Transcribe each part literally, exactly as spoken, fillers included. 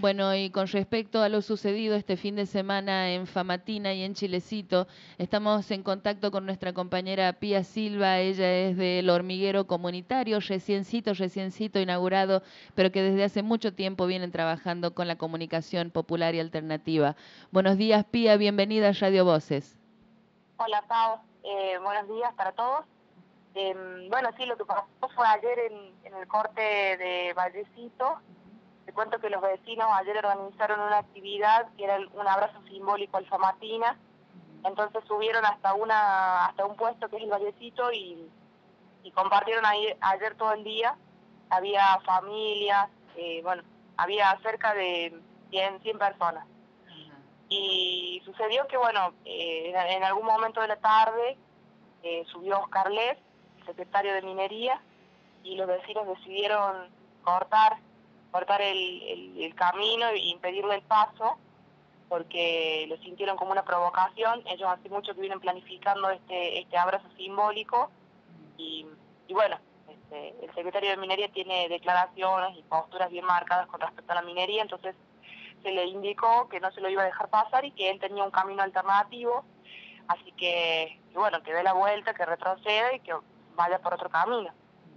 Bueno, y con respecto a lo sucedido este fin de semana en Famatina y en Chilecito, estamos en contacto con nuestra compañera Pía Silva. Ella es del hormiguero comunitario, reciencito, reciencito inaugurado, pero que desde hace mucho tiempo vienen trabajando con la comunicación popular y alternativa. Buenos días, Pía, bienvenida a Radio Voces. Hola, Pau. Eh, buenos días para todos. Eh, bueno, sí, lo que pasó fue ayer en, en el corte de Vallecito. Te cuento que los vecinos ayer organizaron una actividad que era un abrazo simbólico al Famatina. Entonces subieron hasta una hasta un puesto que es el Vallecito y, y compartieron ahí ayer todo el día. Había familias, eh, bueno, había cerca de cien, cien personas. Y sucedió que, bueno, eh, en, en algún momento de la tarde eh, subió Oscar Les, secretario de Minería, y los vecinos decidieron cortar cortar el, el, el camino e impedirle el paso, porque lo sintieron como una provocación. Ellos hace mucho que vienen planificando este, este abrazo simbólico, y, y bueno, este, el secretario de Minería tiene declaraciones y posturas bien marcadas con respecto a la minería, entonces se le indicó que no se lo iba a dejar pasar y que él tenía un camino alternativo, así que, que bueno, que dé la vuelta, que retroceda y que vaya por otro camino.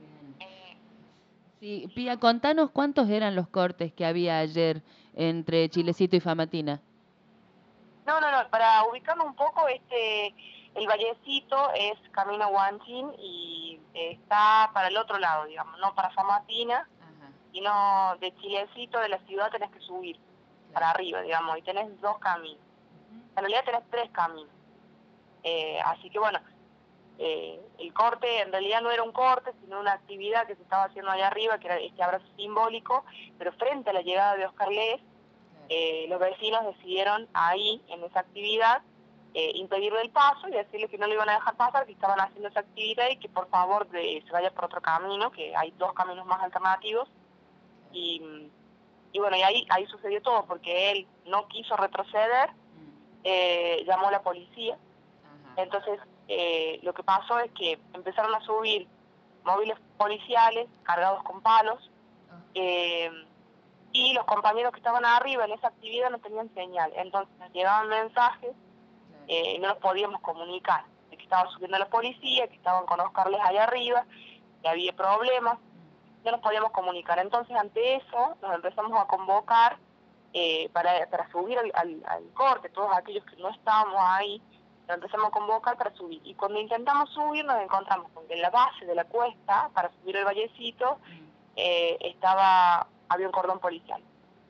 Sí, Pía, contanos cuántos eran los cortes que había ayer entre Chilecito y Famatina. No, no, no, para ubicarnos un poco, este, el Vallecito es camino a Huanchín y está para el otro lado, digamos, no para Famatina, Ajá. sino de Chilecito, de la ciudad, tenés que subir claro. para arriba, digamos, y tenés dos caminos. En realidad tenés tres caminos. Eh, así que bueno, eh, el corte en realidad no era un corte, sino una actividad que se estaba haciendo allá arriba, que era este abrazo simbólico, pero frente a la llegada de Oscar Les, eh, los vecinos decidieron ahí, en esa actividad, eh, impedirle el paso y decirle que no le iban a dejar pasar, que estaban haciendo esa actividad y que por favor de, se vaya por otro camino, que hay dos caminos más alternativos. Y, y bueno, y ahí, ahí sucedió todo, porque él no quiso retroceder, eh, llamó a la policía. Entonces, eh, lo que pasó es que empezaron a subir móviles policiales cargados con palos, eh, y los compañeros que estaban arriba en esa actividad no tenían señal. Entonces nos llegaban mensajes, eh, y no los podíamos comunicar, de que estaban subiendo la policía, que estaban con Oscar Les allá arriba, que había problemas, no nos podíamos comunicar. Entonces, ante eso, nos empezamos a convocar eh, para, para subir al, al, al corte, todos aquellos que no estábamos ahí, nos empezamos a convocar para subir. Y cuando intentamos subir, nos encontramos con que en la base de la cuesta, para subir el Vallecito, eh, estaba había un cordón policial.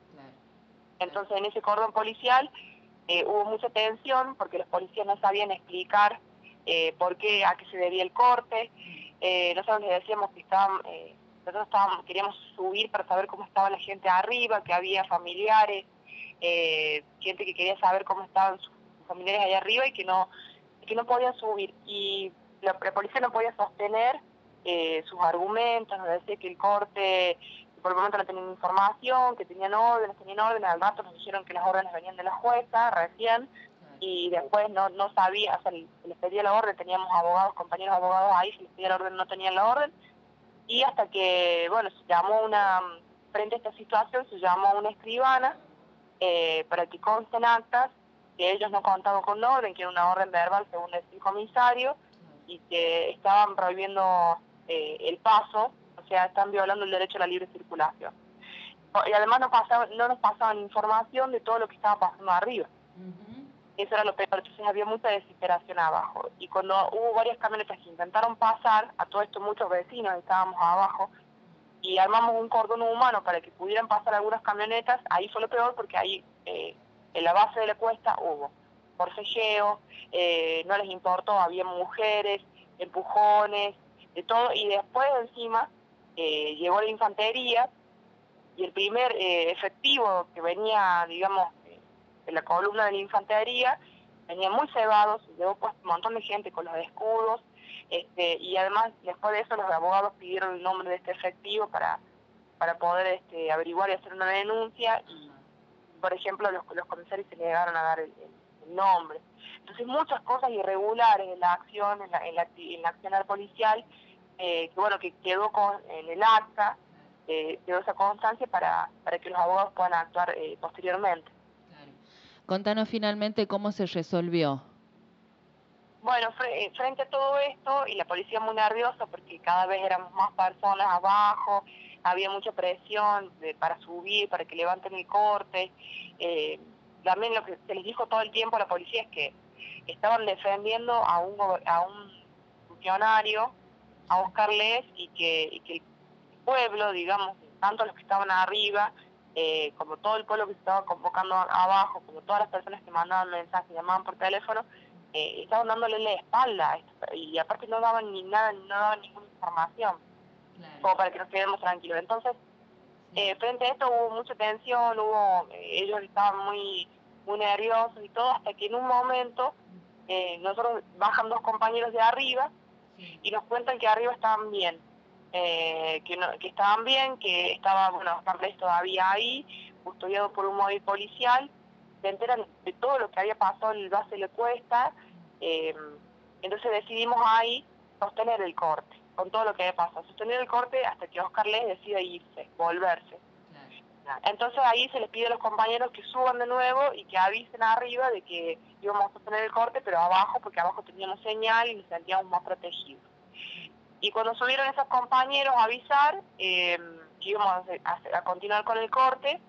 Entonces, en ese cordón policial eh, hubo mucha tensión, porque los policías no sabían explicar eh, por qué, a qué se debía el corte. Eh, nosotros les decíamos que estaban, eh, nosotros estábamos, queríamos subir para saber cómo estaba la gente arriba, que había familiares, eh, gente que quería saber cómo estaban sus familiares allá arriba y que no, que no podían subir. Y la, la policía no podía sostener eh, sus argumentos, nos decía que el corte, por el momento no tenían información, que tenían órdenes, tenían órdenes, al rato nos dijeron que las órdenes venían de la jueza recién, y después no, no sabía, o sea, se les pedía la orden, teníamos abogados, compañeros abogados ahí, se les pedía la orden, no tenían la orden, y hasta que, bueno, se llamó una, frente a esta situación, se llamó a una escribana, eh, para que consten actas, que ellos no contaban con la orden, que era una orden verbal según el comisario, y que estaban prohibiendo eh, el paso, o sea, están violando el derecho a la libre circulación. Y además no, pasaban, no nos pasaban información de todo lo que estaba pasando arriba. Uh-huh. Eso era lo peor, entonces había mucha desesperación abajo. Y cuando hubo varias camionetas que intentaron pasar, a todo esto muchos vecinos estábamos abajo, y armamos un cordón humano para que pudieran pasar algunas camionetas, ahí fue lo peor, porque ahí eh, en la base de la cuesta hubo forcejeo, eh, no les importó, había mujeres, empujones, de todo, y después encima eh, llegó la infantería, y el primer eh, efectivo que venía, digamos, eh, de la columna de la infantería, venía muy cebados, llegó pues un montón de gente con los escudos, este, y además después de eso los abogados pidieron el nombre de este efectivo para, para poder este, averiguar y hacer una denuncia, y por ejemplo los, los comisarios se negaron a dar el, el, el nombre. Entonces muchas cosas irregulares en la acción, en la, en la, en la acción policial, eh, que bueno, que quedó con, en el acta, eh, quedó esa constancia para, para que los abogados puedan actuar eh, posteriormente. Claro. Contanos finalmente cómo se resolvió. Bueno, fre frente a todo esto, y la policía muy nerviosa porque cada vez éramos más personas abajo, había mucha presión de, para subir, para que levanten el corte. Eh, también lo que se les dijo todo el tiempo a la policía es que estaban defendiendo a un, a un funcionario, a Oscar Les, y que, y que el pueblo, digamos, tanto los que estaban arriba, eh, como todo el pueblo que se estaba convocando abajo, como todas las personas que mandaban mensajes, llamaban por teléfono, eh, estaban dándole la espalda, y aparte no daban ni nada, no daban ninguna información, claro, como para que nos quedemos tranquilos. Entonces, eh, frente a esto hubo mucha tensión, hubo, eh, ellos estaban muy, muy nerviosos y todo, hasta que en un momento eh, nosotros bajan dos compañeros de arriba y nos cuentan que arriba estaban bien, eh, que, no, que estaban bien, que estaba, bueno, Carles todavía ahí, custodiado por un móvil policial. Se enteran de todo lo que había pasado en el base de la cuesta, eh, entonces decidimos ahí sostener el corte, con todo lo que había pasado, sostener el corte hasta que Oscar Les decida irse, volverse. Claro. Entonces ahí se les pide a los compañeros que suban de nuevo y que avisen arriba de que íbamos a sostener el corte, pero abajo, porque abajo teníamos señal y nos sentíamos más protegidos. Y cuando subieron esos compañeros a avisar eh, que íbamos a, a, a continuar con el corte,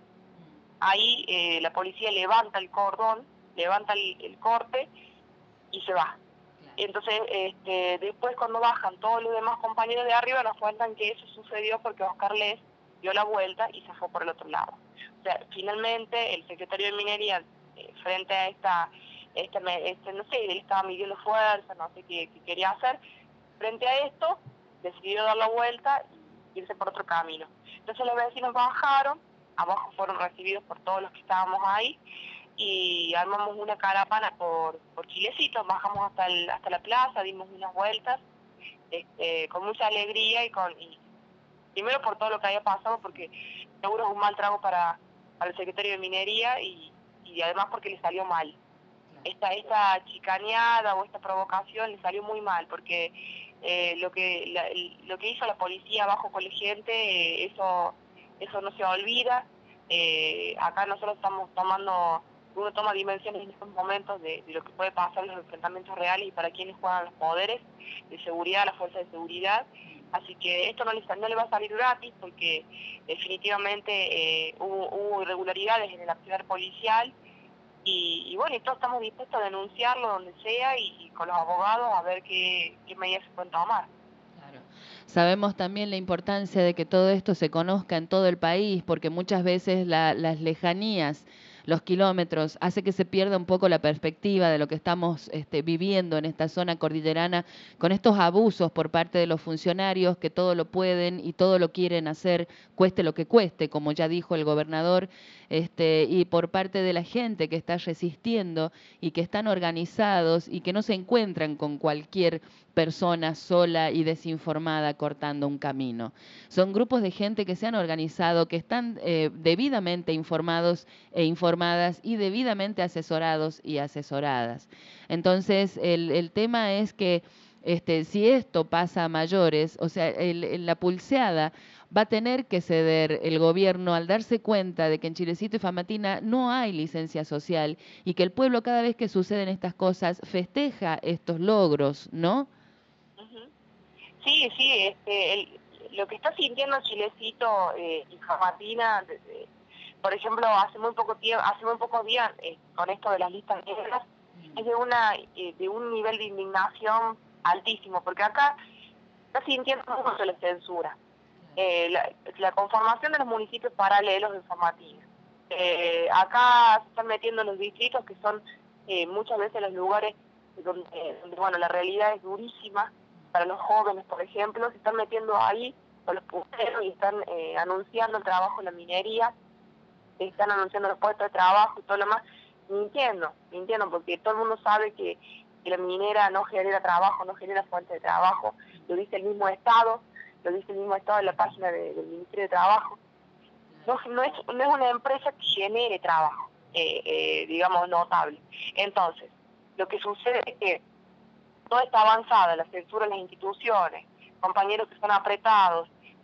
ahí eh, la policía levanta el cordón, levanta el, el corte y se va. Entonces, este, después cuando bajan todos los demás compañeros de arriba nos cuentan que eso sucedió porque Oscar Les dio la vuelta y se fue por el otro lado. O sea, finalmente el secretario de Minería, eh, frente a esta, esta, este, no sé, él estaba midiendo fuerza, no sé qué, qué quería hacer, frente a esto decidió dar la vuelta y irse por otro camino. Entonces los vecinos bajaron, abajo fueron recibidos por todos los que estábamos ahí, y armamos una caravana por, por Chilecito, bajamos hasta el, hasta la plaza, dimos unas vueltas, este, con mucha alegría y con y, primero por todo lo que había pasado, porque seguro es un mal trago para, para el secretario de Minería y, y además porque le salió mal. Esta, esta chicaneada o esta provocación le salió muy mal, porque eh, lo que la, lo que hizo la policía abajo con la gente, eh, eso, eso no se olvida. Eh, acá nosotros estamos tomando, uno toma dimensiones en estos momentos de, de lo que puede pasar en los enfrentamientos reales y para quienes juegan los poderes de seguridad, las fuerzas de seguridad. Así que esto no le, no le va a salir gratis, porque definitivamente eh, hubo, hubo irregularidades en el accionar policial. Y, y bueno, y todos estamos dispuestos a denunciarlo donde sea y, y con los abogados a ver qué, qué medidas se pueden tomar. Claro. Sabemos también la importancia de que todo esto se conozca en todo el país, porque muchas veces la, las lejanías, los kilómetros, hace que se pierda un poco la perspectiva de lo que estamos este, viviendo en esta zona cordillerana, con estos abusos por parte de los funcionarios que todo lo pueden y todo lo quieren hacer, cueste lo que cueste, como ya dijo el gobernador, este, y por parte de la gente que está resistiendo y que están organizados y que no se encuentran con cualquier persona sola y desinformada cortando un camino. Son grupos de gente que se han organizado, que están eh, debidamente informados e informadas y debidamente asesorados y asesoradas. Entonces, el, el tema es que este, si esto pasa a mayores, o sea, el, el, la pulseada va a tener que ceder el gobierno al darse cuenta de que en Chilecito y Famatina no hay licencia social y que el pueblo cada vez que suceden estas cosas festeja estos logros, ¿no? Sí, sí, este, el, lo que está sintiendo Chilecito eh, y Famatina, de, de, por ejemplo, hace muy poco tiempo, hace muy pocos días, eh, con esto de las listas negras, es de una eh, de un nivel de indignación altísimo, porque acá está sintiendo mucho la censura, eh, la, la conformación de los municipios paralelos de Famatina. Eh, acá se están metiendo los distritos que son eh, muchas veces los lugares donde, donde, bueno, la realidad es durísima. Para los jóvenes, por ejemplo, se están metiendo ahí con los punteros y están eh, anunciando el trabajo en la minería, están anunciando los puestos de trabajo y todo lo más, mintiendo, mintiendo, porque todo el mundo sabe que, que la minera no genera trabajo, no genera fuente de trabajo, lo dice el mismo Estado, lo dice el mismo Estado en la página de, del Ministerio de Trabajo. No, no, es, no es una empresa que genere trabajo, eh, eh, digamos, notable. Entonces, lo que sucede es que toda esta avanzada, la censura en las instituciones, compañeros que son apretados,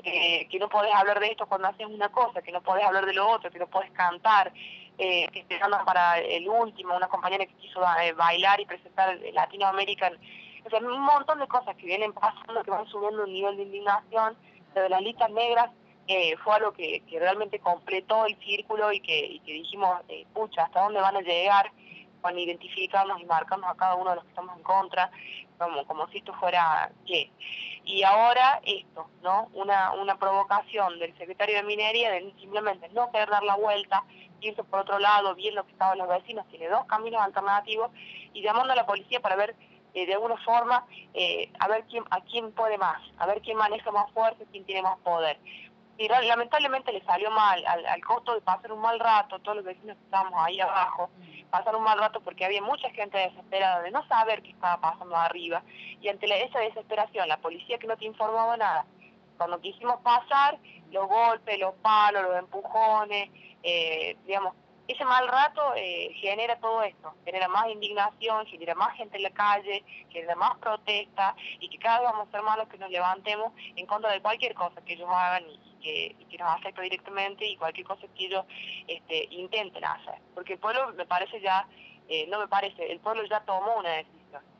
que, que no podés hablar de esto cuando haces una cosa, que no podés hablar de lo otro, que no podés cantar, eh, que te andan para el último, una compañera que quiso eh, bailar y presentar el Latino American, o sea, un montón de cosas que vienen pasando, que van subiendo un nivel de indignación. Lo de las listas negras eh, fue algo que, que realmente completó el círculo y que, y que dijimos, eh, pucha, ¿hasta dónde van a llegar? Con identificarnos y marcarnos a cada uno de los que estamos en contra, como, como si esto fuera qué. Y ahora esto, ¿no? Una, una provocación del secretario de Minería de simplemente no querer dar la vuelta, irse por otro lado, viendo que estaban los vecinos, tiene dos caminos alternativos, y llamando a la policía para ver eh, de alguna forma, eh, a ver quién, a quién puede más, a ver quién maneja más fuerza, quién tiene más poder. Y lamentablemente le salió mal, al, al costo de pasar un mal rato, todos los vecinos que estábamos ahí abajo, pasar un mal rato porque había mucha gente desesperada de no saber qué estaba pasando arriba, y ante la, esa desesperación, la policía que no te informaba nada, cuando quisimos pasar, los golpes, los palos, los empujones, eh, digamos, ese mal rato eh, genera todo esto, genera más indignación, genera más gente en la calle, genera más protesta, y que cada vez vamos a ser más los que nos levantemos en contra de cualquier cosa que ellos hagan y que, y que nos afecte directamente, y cualquier cosa que ellos este, intenten hacer. Porque el pueblo, me parece ya, eh, no me parece, el pueblo ya tomó una decisión.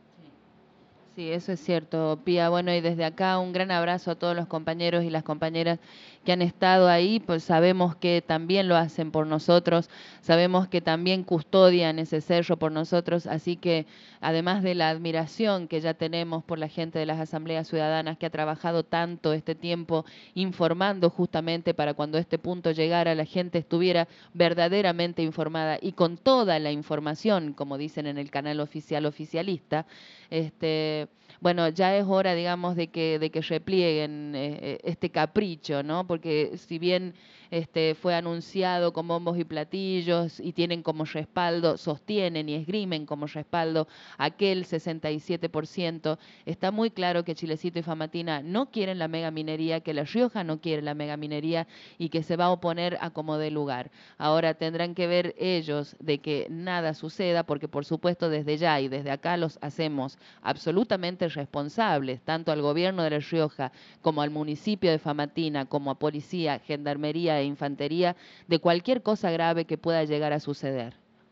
Sí, eso es cierto, Pía. Bueno, y desde acá un gran abrazo a todos los compañeros y las compañeras que han estado ahí, pues sabemos que también lo hacen por nosotros, sabemos que también custodian ese cerro por nosotros, así que además de la admiración que ya tenemos por la gente de las asambleas ciudadanas que ha trabajado tanto este tiempo informando justamente para cuando este punto llegara la gente estuviera verdaderamente informada y con toda la información, como dicen en el canal oficial oficialista, este bueno, ya es hora, digamos, de que de que replieguen eh, este capricho, ¿no? Porque si bien este fue anunciado con bombos y platillos y tienen como respaldo, sostienen y esgrimen como respaldo aquel sesenta y siete por ciento, está muy claro que Chilecito y Famatina no quieren la megaminería, que La Rioja no quiere la megaminería y que se va a oponer a como dé lugar. Ahora tendrán que ver ellos de que nada suceda, porque por supuesto desde ya y desde acá los hacemos absolutamente responsables, tanto al gobierno de La Rioja como al municipio de Famatina, como a policía, gendarmería e infantería, de cualquier cosa grave que pueda llegar a suceder.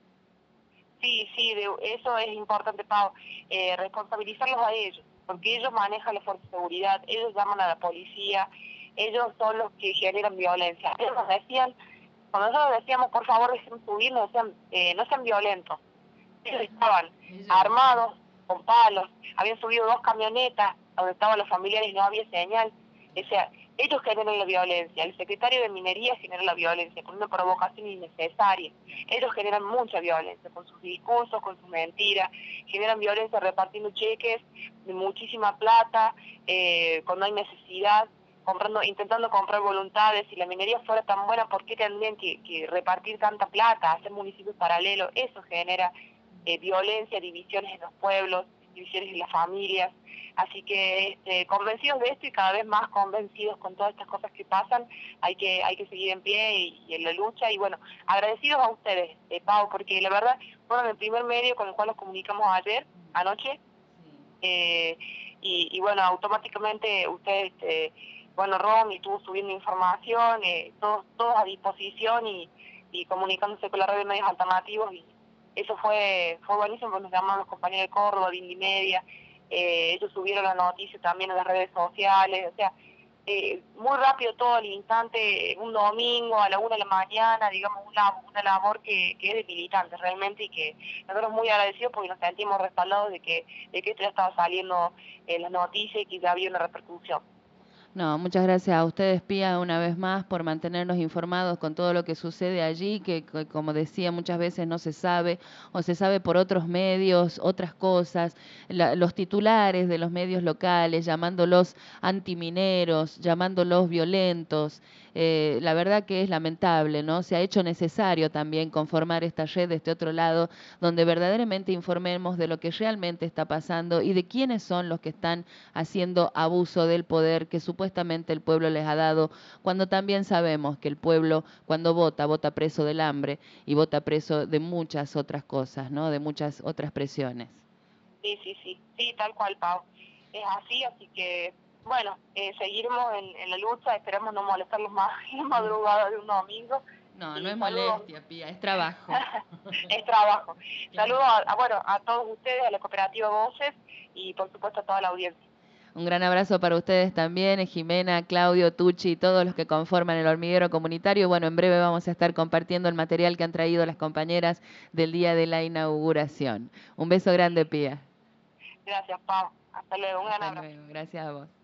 Sí, sí, de, eso es importante, Pau, eh, responsabilizarlos a ellos, porque ellos manejan la fuerza de seguridad, ellos llaman a la policía, ellos son los que generan violencia. Ellos nos decían, cuando nosotros decíamos, por favor, dejen subir, nos decían, eh, no sean violentos. Ellos estaban armados, con palos, habían subido dos camionetas donde estaban los familiares y no había señal. O sea, ellos generan la violencia, el secretario de Minería genera la violencia con una provocación innecesaria. Ellos generan mucha violencia con sus discursos, con sus mentiras, generan violencia repartiendo cheques de muchísima plata, eh, cuando hay necesidad, comprando, intentando comprar voluntades. Si la minería fuera tan buena, ¿por qué tendrían que, que repartir tanta plata, hacer municipios paralelos? Eso genera eh, violencia, divisiones en los pueblos, divisiones en las familias. Así que este, convencidos de esto y cada vez más convencidos con todas estas cosas que pasan, hay que hay que seguir en pie y, y en la lucha. Y bueno, agradecidos a ustedes, eh, Pau, porque la verdad fueron el primer medio con el cual nos comunicamos ayer, anoche, eh, y, y bueno, automáticamente ustedes, este, bueno, Ron estuvo subiendo información, eh, todos, todos a disposición y, y comunicándose con la red de medios alternativos, y eso fue fue buenísimo, porque nos llamaron los compañeros de Córdoba, de Indy Media, eh, ellos subieron la noticia también en las redes sociales, o sea, eh, muy rápido todo al instante, un domingo a la una de la mañana, digamos, una, una labor que, que es de militantes realmente, y que nosotros muy agradecidos porque nos sentimos respaldados de que, de que esto ya estaba saliendo en las noticias y que ya había una repercusión. No, muchas gracias a ustedes, Pía, una vez más por mantenernos informados con todo lo que sucede allí, que, que como decía muchas veces no se sabe o se sabe por otros medios, otras cosas, la, los titulares de los medios locales llamándolos antimineros, llamándolos violentos. Eh, la verdad que es lamentable, ¿no? Se ha hecho necesario también conformar esta red de este otro lado, donde verdaderamente informemos de lo que realmente está pasando y de quiénes son los que están haciendo abuso del poder que supuestamente el pueblo les ha dado, cuando también sabemos que el pueblo cuando vota, vota preso del hambre y vota preso de muchas otras cosas, ¿no? De muchas otras presiones. Sí, sí, sí, sí, tal cual, Pau. Es así, así que bueno, eh, seguiremos en, en la lucha, esperamos no molestarlos más en la madrugada de un domingo. No, y no es saludos. molestia, Pía, es trabajo. Es trabajo. Saludos a, a, bueno, a todos ustedes, a la cooperativa Voces y por supuesto a toda la audiencia. Un gran abrazo para ustedes también, Jimena, Claudio, Tucci y todos los que conforman el hormiguero comunitario. Bueno, en breve vamos a estar compartiendo el material que han traído las compañeras del día de la inauguración. Un beso grande, Pía. Gracias, Pau. Hasta luego. Un gran Hasta abrazo. luego. Gracias a vos.